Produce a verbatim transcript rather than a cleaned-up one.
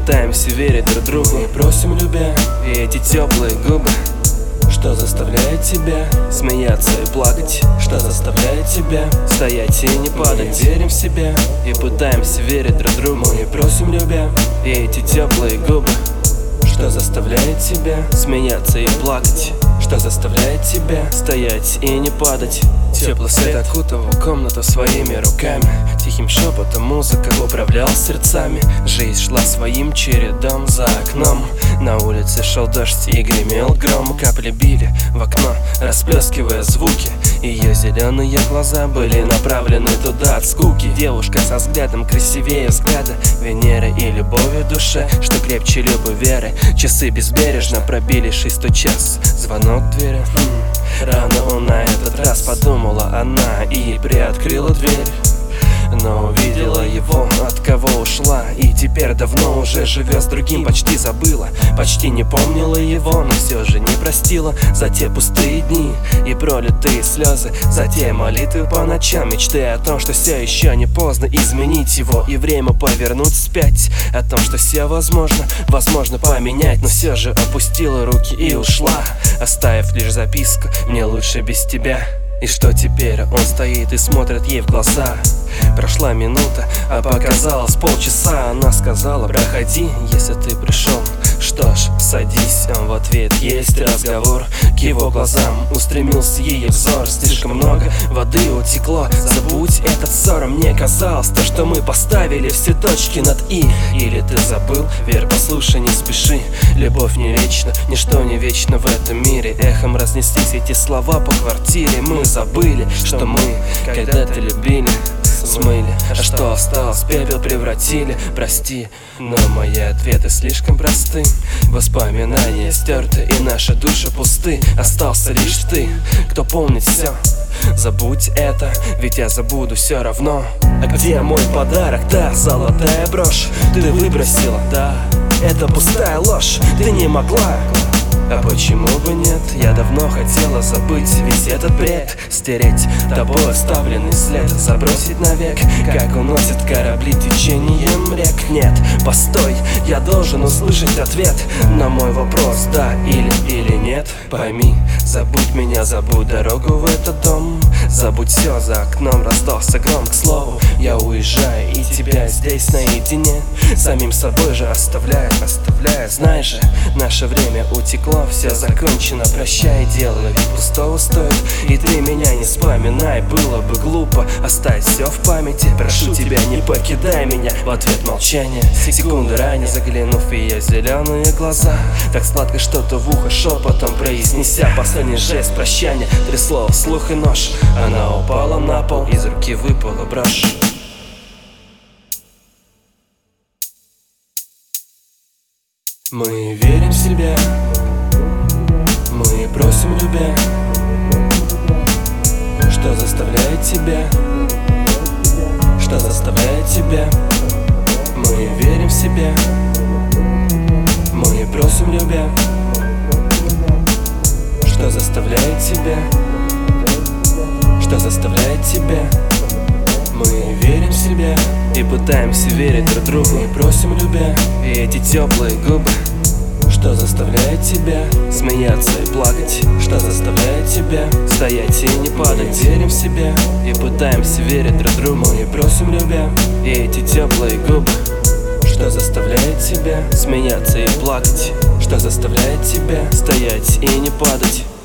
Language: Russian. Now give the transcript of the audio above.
пытаемся верить друг другу. Мы просим, любя, и эти теплые губы, что заставляет тебя смеяться и плакать, что заставляет тебя стоять и не падать. Мы верим в себя и пытаемся верить друг другу. Мы просим, любя, и эти теплые губы, что заставляет тебя смеяться и плакать, что заставляет тебя стоять и не падать. Теплый свет окутывал комнату своими руками, тихим шепотом музыка управлял сердцами. Жизнь шла своим чередом за окном. На улице шел дождь и гремел гром. Капли били в окно, расплескивая звуки. Ее зеленые глаза были направлены туда от скуки. Девушка со взглядом красивее взгляда Венеры и любовью в душе, что крепче любой веры. Часы безбережно пробили шестой час. Звонок в двери. Хм, рано он на этот раз, подумала она и приоткрыла дверь. Но увидела его, от кого ушла, и теперь давно уже живет с другим. Почти забыла, почти не помнила его, но все же не простила за те пустые дни и пролитые слезы, за те молитвы по ночам, мечты о том, что все еще не поздно изменить его и время повернуть вспять, о том, что все возможно, возможно поменять, но все же опустила руки и ушла, оставив лишь записку: мне лучше без тебя. И что теперь? Он стоит и смотрит ей в глаза. Прошла минута, а показалось полчаса. Она сказала: проходи, если ты пришел. Что ж, садись. В ответ есть разговор. К его глазам устремился ее взор. Слишком много воды утекло. Забудь этот ссор. Мне казалось, то, что мы поставили все точки над «и». Или ты забыл? Верь, послушай, не спеши. Любовь не вечна, ничто не вечно в этом мире. Эхом разнеслись эти слова по квартире. Мы забыли, что мы когда-то любили, смыли, а что осталось, пепел превратили. Прости, но мои ответы слишком просты. Воспоминания стерты, и наши души пусты. Остался лишь ты, кто помнит все. Забудь это, ведь я забуду все равно. А где мой подарок, та золотая брошь? Ты выбросила, да, это пустая ложь. Ты не могла. А почему бы нет? Я давно хотела забыть весь этот бред, стереть тобой оставленный след, забросить навек, как уносят корабли течением рек. Нет, постой, я должен услышать ответ на мой вопрос: да или или нет. Пойми, забудь меня, забудь дорогу в этот дом, забудь все, за окном раздался гром. К слову, я уезжаю, и тебя здесь наедине самим собой же оставляю, оставляю. Знаешь же, наше время утекло, все закончено, прощай, дело ведь пустого стоит. И ты меня не вспоминай, было бы глупо оставить все в памяти. Прошу тебя, не покидай меня. В ответ молчание, секунды ранее заглянув в ее зеленые глаза, так сладко что-то в ухо шепотом произнеся последний жест прощания. Три слова, слух и нож. Она упала на пол, из руки выпала брошь. Мы верим в себя, мы просим, любя, что заставляет тебя, что заставляет тебя. Мы верим в себя, мы просим, любя, что заставляет тебя, что заставляет тебя. Мы верим в себя и пытаемся верить друг другу. Мы просим, любя, и эти теплые губы, что заставляет тебя смеяться и плакать, что заставляет тебя стоять и не падать. Мы верим в себя и пытаемся верить друг другу. Мы просим, любя, и эти теплые губы, что заставляет тебя смеяться и плакать, что заставляет тебя стоять и не падать.